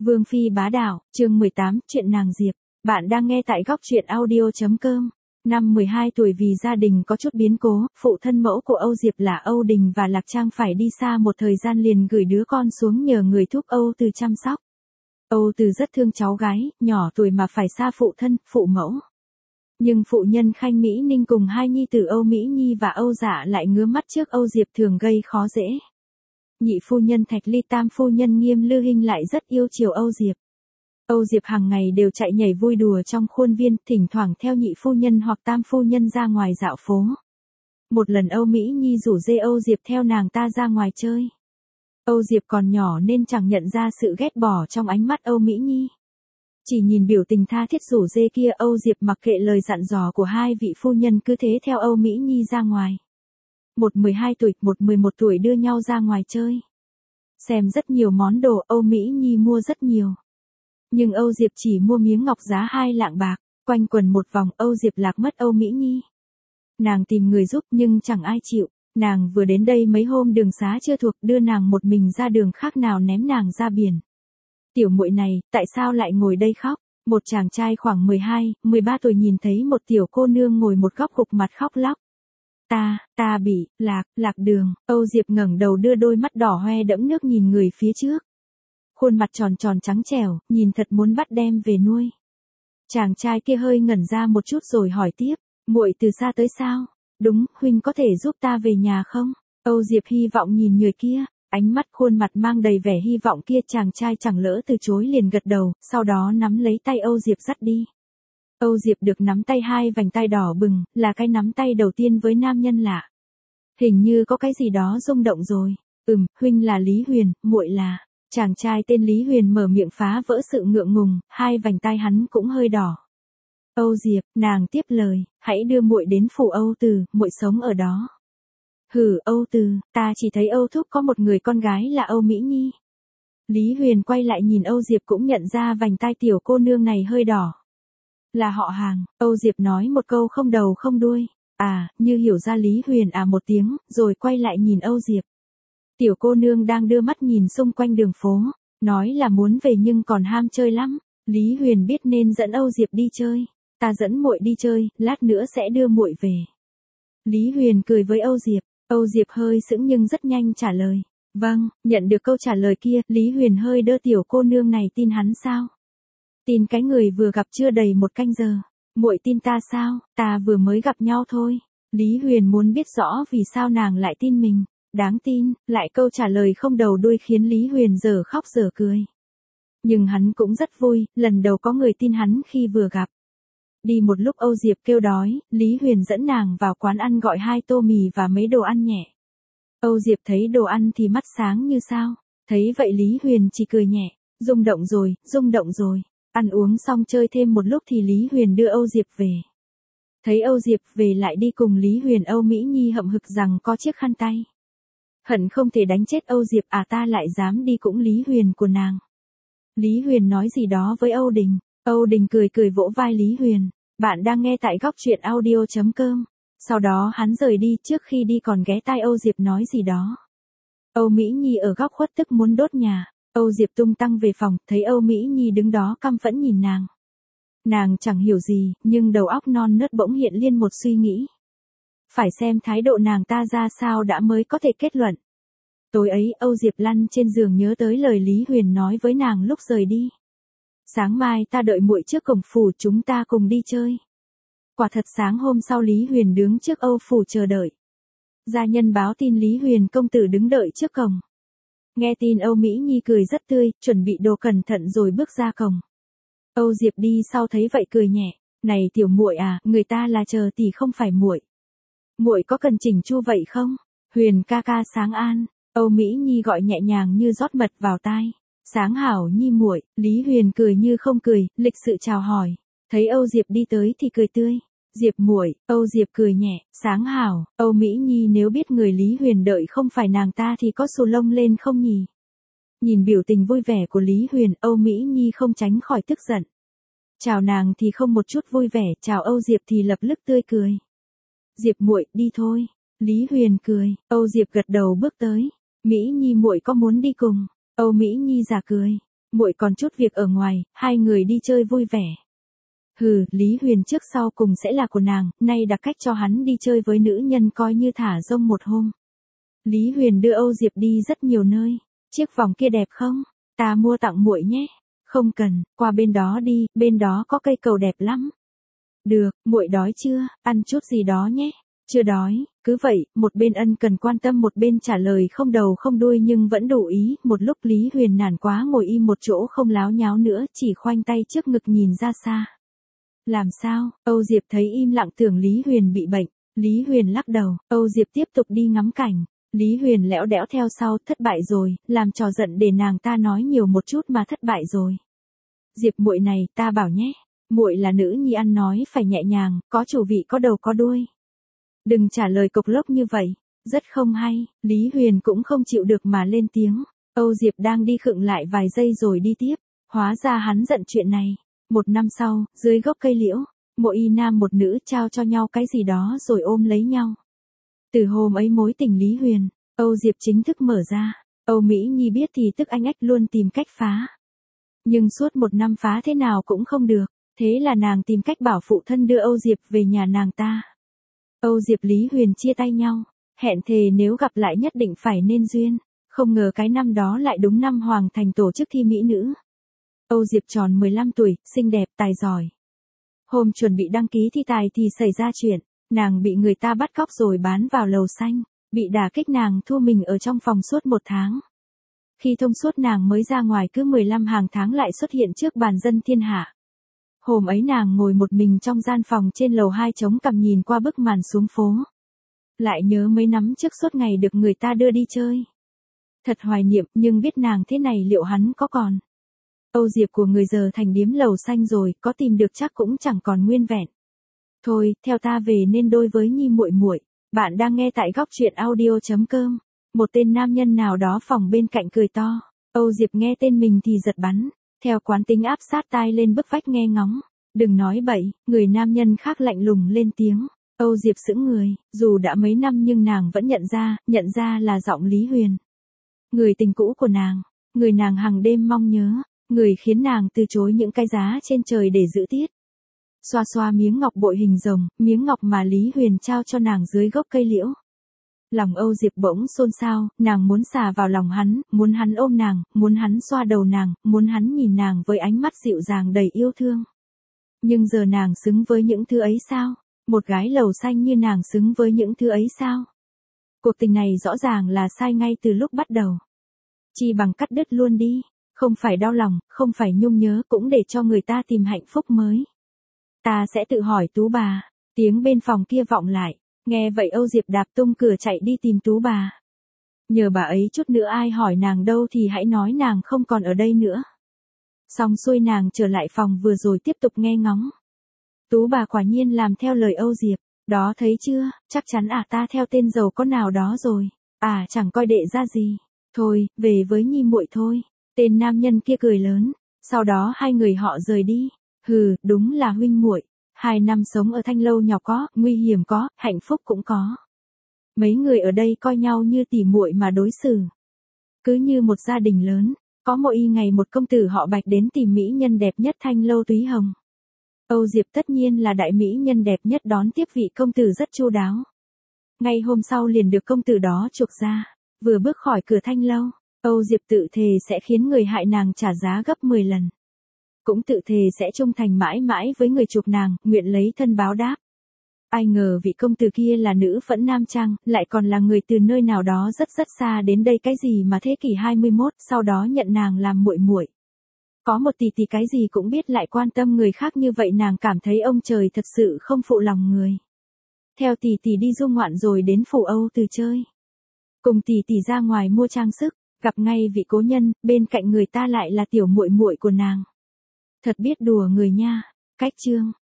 Vương phi bá đạo, chương 18, chuyện nàng Diệp. Bạn đang nghe tại góc truyện audio.com. Năm 12 tuổi vì gia đình có chút biến cố, phụ thân mẫu của Âu Diệp là Âu Đình và Lạc Trang phải đi xa một thời gian liền gửi đứa con xuống nhờ người thúc Âu Từ chăm sóc. Âu Từ rất thương cháu gái, nhỏ tuổi mà phải xa phụ thân, phụ mẫu. Nhưng phụ nhân Khanh Mỹ Ninh cùng hai nhi tử Âu Mỹ Nhi và Âu Dạ lại ngứa mắt trước Âu Diệp thường gây khó dễ. Nhị phu nhân Thạch Ly, tam phu nhân Nghiêm Lư Hinh lại rất yêu chiều Âu Diệp. Âu Diệp hàng ngày đều chạy nhảy vui đùa trong khuôn viên, thỉnh thoảng theo nhị phu nhân hoặc tam phu nhân ra ngoài dạo phố. Một lần Âu Mỹ Nhi rủ dê Âu Diệp theo nàng ta ra ngoài chơi. Âu Diệp còn nhỏ nên chẳng nhận ra sự ghét bỏ trong ánh mắt Âu Mỹ Nhi. Chỉ nhìn biểu tình tha thiết rủ dê kia, Âu Diệp mặc kệ lời dặn dò của hai vị phu nhân cứ thế theo Âu Mỹ Nhi ra ngoài. Một 12 tuổi, một 11 tuổi đưa nhau ra ngoài chơi. Xem rất nhiều món đồ, Âu Mỹ Nhi mua rất nhiều. Nhưng Âu Diệp chỉ mua miếng ngọc giá 2 lạng bạc, quanh quần một vòng Âu Diệp lạc mất Âu Mỹ Nhi. Nàng tìm người giúp nhưng chẳng ai chịu, nàng vừa đến đây mấy hôm đường xá chưa thuộc, đưa nàng một mình ra đường khác nào ném nàng ra biển. Tiểu muội này, tại sao lại ngồi đây khóc? Một chàng trai khoảng 12, 13 tuổi nhìn thấy một tiểu cô nương ngồi một góc gục mặt khóc lóc. Ta bị lạc đường. Âu Diệp ngẩng đầu đưa đôi mắt đỏ hoe đẫm nước nhìn người phía trước. Khuôn mặt tròn tròn trắng trẻo, nhìn thật muốn bắt đem về nuôi. Chàng trai kia hơi ngẩn ra một chút rồi hỏi tiếp, muội từ xa tới sao? Đúng, huynh có thể giúp ta về nhà không? Âu Diệp hy vọng nhìn người kia, ánh mắt khuôn mặt mang đầy vẻ hy vọng kia, chàng trai chẳng lỡ từ chối liền gật đầu, sau đó nắm lấy tay Âu Diệp dắt đi. Âu Diệp được nắm tay hai vành tay đỏ bừng, là cái nắm tay đầu tiên với nam nhân lạ. Hình như có cái gì đó rung động rồi. Huynh là Lý Huyền, muội là. Chàng trai tên Lý Huyền mở miệng phá vỡ sự ngượng ngùng, hai vành tay hắn cũng hơi đỏ. Âu Diệp, nàng tiếp lời, hãy đưa muội đến phủ Âu Từ, muội sống ở đó. Hử, Âu Từ, ta chỉ thấy Âu thúc có một người con gái là Âu Mỹ Nhi. Lý Huyền quay lại nhìn Âu Diệp cũng nhận ra vành tay tiểu cô nương này hơi đỏ. Là họ hàng, Âu Diệp nói một câu không đầu không đuôi. Như hiểu ra Lý Huyền một tiếng, rồi quay lại nhìn Âu Diệp. Tiểu cô nương đang đưa mắt nhìn xung quanh đường phố, nói là muốn về nhưng còn ham chơi lắm. Lý Huyền biết nên dẫn Âu Diệp đi chơi. Ta dẫn muội đi chơi, lát nữa sẽ đưa muội về. Lý Huyền cười với Âu Diệp. Âu Diệp hơi sững nhưng rất nhanh trả lời. Vâng, nhận được câu trả lời kia, Lý Huyền hơi đơ tiểu cô nương này tin hắn sao? Tin cái người vừa gặp chưa đầy một canh giờ. Muội tin ta sao? Ta vừa mới gặp nhau thôi. Lý Huyền muốn biết rõ vì sao nàng lại tin mình. Đáng tin, lại câu trả lời không đầu đuôi khiến Lý Huyền dở khóc dở cười. Nhưng hắn cũng rất vui, lần đầu có người tin hắn khi vừa gặp. Đi một lúc Âu Diệp kêu đói, Lý Huyền dẫn nàng vào quán ăn gọi 2 tô mì và mấy đồ ăn nhẹ. Âu Diệp thấy đồ ăn thì mắt sáng như sao. Thấy vậy Lý Huyền chỉ cười nhẹ. Rung động rồi. Ăn uống xong chơi thêm một lúc thì Lý Huyền đưa Âu Diệp về. Thấy Âu Diệp về lại đi cùng Lý Huyền, Âu Mỹ Nhi hậm hực rằng có chiếc khăn tay. Hận không thể đánh chết Âu Diệp, ta lại dám đi cũng Lý Huyền của nàng. Lý Huyền nói gì đó với Âu Đình. Âu Đình cười vỗ vai Lý Huyền. Bạn đang nghe tại góc truyện audio.com. Sau đó hắn rời đi, trước khi đi còn ghé tai Âu Diệp nói gì đó. Âu Mỹ Nhi ở góc khuất tức muốn đốt nhà. Âu Diệp tung tăng về phòng, thấy Âu Mỹ Nhi đứng đó căm phẫn nhìn nàng. Nàng chẳng hiểu gì, nhưng đầu óc non nớt bỗng hiện lên một suy nghĩ. Phải xem thái độ nàng ta ra sao đã mới có thể kết luận. Tối ấy, Âu Diệp lăn trên giường nhớ tới lời Lý Huyền nói với nàng lúc rời đi. Sáng mai ta đợi muội trước cổng phủ, chúng ta cùng đi chơi. Quả thật sáng hôm sau Lý Huyền đứng trước Âu phủ chờ đợi. Gia nhân báo tin Lý Huyền công tử đứng đợi trước cổng. Nghe tin Âu Mỹ Nhi cười rất tươi, chuẩn bị đồ cẩn thận rồi bước ra cổng. Âu Diệp đi sau thấy vậy cười nhẹ. Này tiểu muội người ta là chờ tỷ không phải muội. Muội có cần chỉnh chu vậy không? Huyền ca ca sáng an. Âu Mỹ Nhi gọi nhẹ nhàng như rót mật vào tai. Sáng hảo Nhi muội. Lý Huyền cười như không cười, lịch sự chào hỏi. Thấy Âu Diệp đi tới thì cười tươi. Diệp muội. Âu Diệp cười nhẹ. Sáng hảo. Âu Mỹ Nhi nếu biết người Lý Huyền đợi không phải nàng ta thì có xù lông lên không nhỉ? Nhìn biểu tình vui vẻ của Lý Huyền, Âu Mỹ Nhi không tránh khỏi tức giận. Chào nàng thì không một chút vui vẻ, chào Âu Diệp thì lập tức tươi cười. Diệp muội, đi thôi. Lý Huyền cười. Âu Diệp gật đầu bước tới. Mỹ Nhi muội có muốn đi cùng? Âu Mỹ Nhi giả cười. Muội còn chút việc ở ngoài, hai người đi chơi vui vẻ. Hừ, Lý Huyền trước sau cùng sẽ là của nàng, nay đặt cách cho hắn đi chơi với nữ nhân coi như thả rông một hôm. Lý Huyền đưa Âu Diệp đi rất nhiều nơi. Chiếc vòng kia đẹp không? Ta mua tặng muội nhé. Không cần, qua bên đó đi, bên đó có cây cầu đẹp lắm. Được, muội đói chưa, ăn chút gì đó nhé. Chưa đói, cứ vậy, một bên ân cần quan tâm một bên trả lời không đầu không đuôi nhưng vẫn đủ ý, một lúc Lý Huyền nản quá ngồi im một chỗ không láo nháo nữa, chỉ khoanh tay trước ngực nhìn ra xa. Làm sao, Âu Diệp thấy im lặng tưởng Lý Huyền bị bệnh, Lý Huyền lắc đầu, Âu Diệp tiếp tục đi ngắm cảnh. Lý Huyền lẽo đẽo theo sau, thất bại rồi, làm trò giận để nàng ta nói nhiều một chút mà thất bại rồi. Diệp muội này, ta bảo nhé, muội là nữ nhi ăn nói phải nhẹ nhàng, có chủ vị có đầu có đuôi. Đừng trả lời cộc lốc như vậy, rất không hay, Lý Huyền cũng không chịu được mà lên tiếng. Âu Diệp đang đi khựng lại vài giây rồi đi tiếp, hóa ra hắn giận chuyện này. Một năm sau, dưới gốc cây liễu, một y nam một nữ trao cho nhau cái gì đó rồi ôm lấy nhau. Từ hôm ấy mối tình Lý Huyền, Âu Diệp chính thức mở ra. Âu Mỹ Nhi biết thì tức anh ách luôn tìm cách phá. Nhưng suốt một năm phá thế nào cũng không được, thế là nàng tìm cách bảo phụ thân đưa Âu Diệp về nhà nàng ta. Âu Diệp Lý Huyền chia tay nhau, hẹn thề nếu gặp lại nhất định phải nên duyên, không ngờ cái năm đó lại đúng năm Hoàng Thành tổ chức thi mỹ nữ. Âu Diệp tròn 15 tuổi, xinh đẹp, tài giỏi. Hôm chuẩn bị đăng ký thi tài thì xảy ra chuyện, nàng bị người ta bắt cóc rồi bán vào lầu xanh, bị đả kích nàng thua mình ở trong phòng suốt 1 tháng. Khi thông suốt nàng mới ra ngoài cứ 15 hàng tháng lại xuất hiện trước bàn dân thiên hạ. Hôm ấy nàng ngồi một mình trong gian phòng trên lầu 2 chống cằm nhìn qua bức màn xuống phố. Lại nhớ mấy năm trước suốt ngày được người ta đưa đi chơi. Thật hoài niệm nhưng biết nàng thế này liệu hắn có còn. Âu Diệp của người giờ thành điếm lầu xanh rồi, có tìm được chắc cũng chẳng còn nguyên vẹn. Thôi, theo ta về nên đôi với Nhi muội muội. Bạn đang nghe tại góc truyện audio.com. Một tên nam nhân nào đó phòng bên cạnh cười to. Âu Diệp nghe tên mình thì giật bắn. Theo quán tính áp sát tai lên bức vách nghe ngóng. Đừng nói bậy, người nam nhân khác lạnh lùng lên tiếng. Âu Diệp sững người, dù đã mấy năm nhưng nàng vẫn nhận ra là giọng Lý Huyền. Người tình cũ của nàng, người nàng hàng đêm mong nhớ, người khiến nàng từ chối những cái giá trên trời để giữ tiết. Xoa xoa miếng ngọc bội hình rồng, miếng ngọc mà Lý Huyền trao cho nàng dưới gốc cây liễu. Lòng Âu Diệp bỗng xôn xao, nàng muốn xà vào lòng hắn, muốn hắn ôm nàng, muốn hắn xoa đầu nàng, muốn hắn nhìn nàng với ánh mắt dịu dàng đầy yêu thương. Nhưng giờ nàng xứng với những thứ ấy sao? Một gái lầu xanh như nàng xứng với những thứ ấy sao? Cuộc tình này rõ ràng là sai ngay từ lúc bắt đầu. Chi bằng cắt đứt luôn đi, không phải đau lòng, không phải nhung nhớ cũng để cho người ta tìm hạnh phúc mới. Ta sẽ tự hỏi Tú bà, tiếng bên phòng kia vọng lại, nghe vậy Âu Diệp đạp tung cửa chạy đi tìm Tú bà. Nhờ bà ấy chút nữa ai hỏi nàng đâu thì hãy nói nàng không còn ở đây nữa. Xong xuôi nàng trở lại phòng vừa rồi tiếp tục nghe ngóng. Tú bà quả nhiên làm theo lời Âu Diệp, đó thấy chưa, chắc chắn ta theo tên giàu có nào đó rồi, chẳng coi đệ ra gì, thôi, về với Nhi muội thôi. Tên nam nhân kia cười lớn, sau đó hai người họ rời đi. Hừ, đúng là huynh muội. 2 năm sống ở Thanh Lâu nhỏ có, nguy hiểm có, hạnh phúc cũng có. Mấy người ở đây coi nhau như tỉ muội mà đối xử. Cứ như một gia đình lớn, có mỗi ngày một công tử họ Bạch đến tìm mỹ nhân đẹp nhất Thanh Lâu Túy Hồng. Âu Diệp tất nhiên là đại mỹ nhân đẹp nhất đón tiếp vị công tử rất chu đáo. Ngay hôm sau liền được công tử đó chuộc ra, vừa bước khỏi cửa Thanh Lâu, Âu Diệp tự thề sẽ khiến người hại nàng trả giá gấp 10 lần. Cũng tự thề sẽ trung thành mãi mãi với người chuộc nàng, nguyện lấy thân báo đáp. Ai ngờ vị công tử kia là nữ phẫn nam trang, lại còn là người từ nơi nào đó rất xa đến đây cái gì mà thế kỷ 21, sau đó nhận nàng làm muội muội. Có một tỷ tỷ cái gì cũng biết lại quan tâm người khác như vậy nàng cảm thấy ông trời thật sự không phụ lòng người. Theo tỷ tỷ đi du ngoạn rồi đến phủ Âu Từ chơi. Cùng tỷ tỷ ra ngoài mua trang sức, gặp ngay vị cố nhân, bên cạnh người ta lại là tiểu muội muội của nàng. Thật biết đùa người nha. Cách chương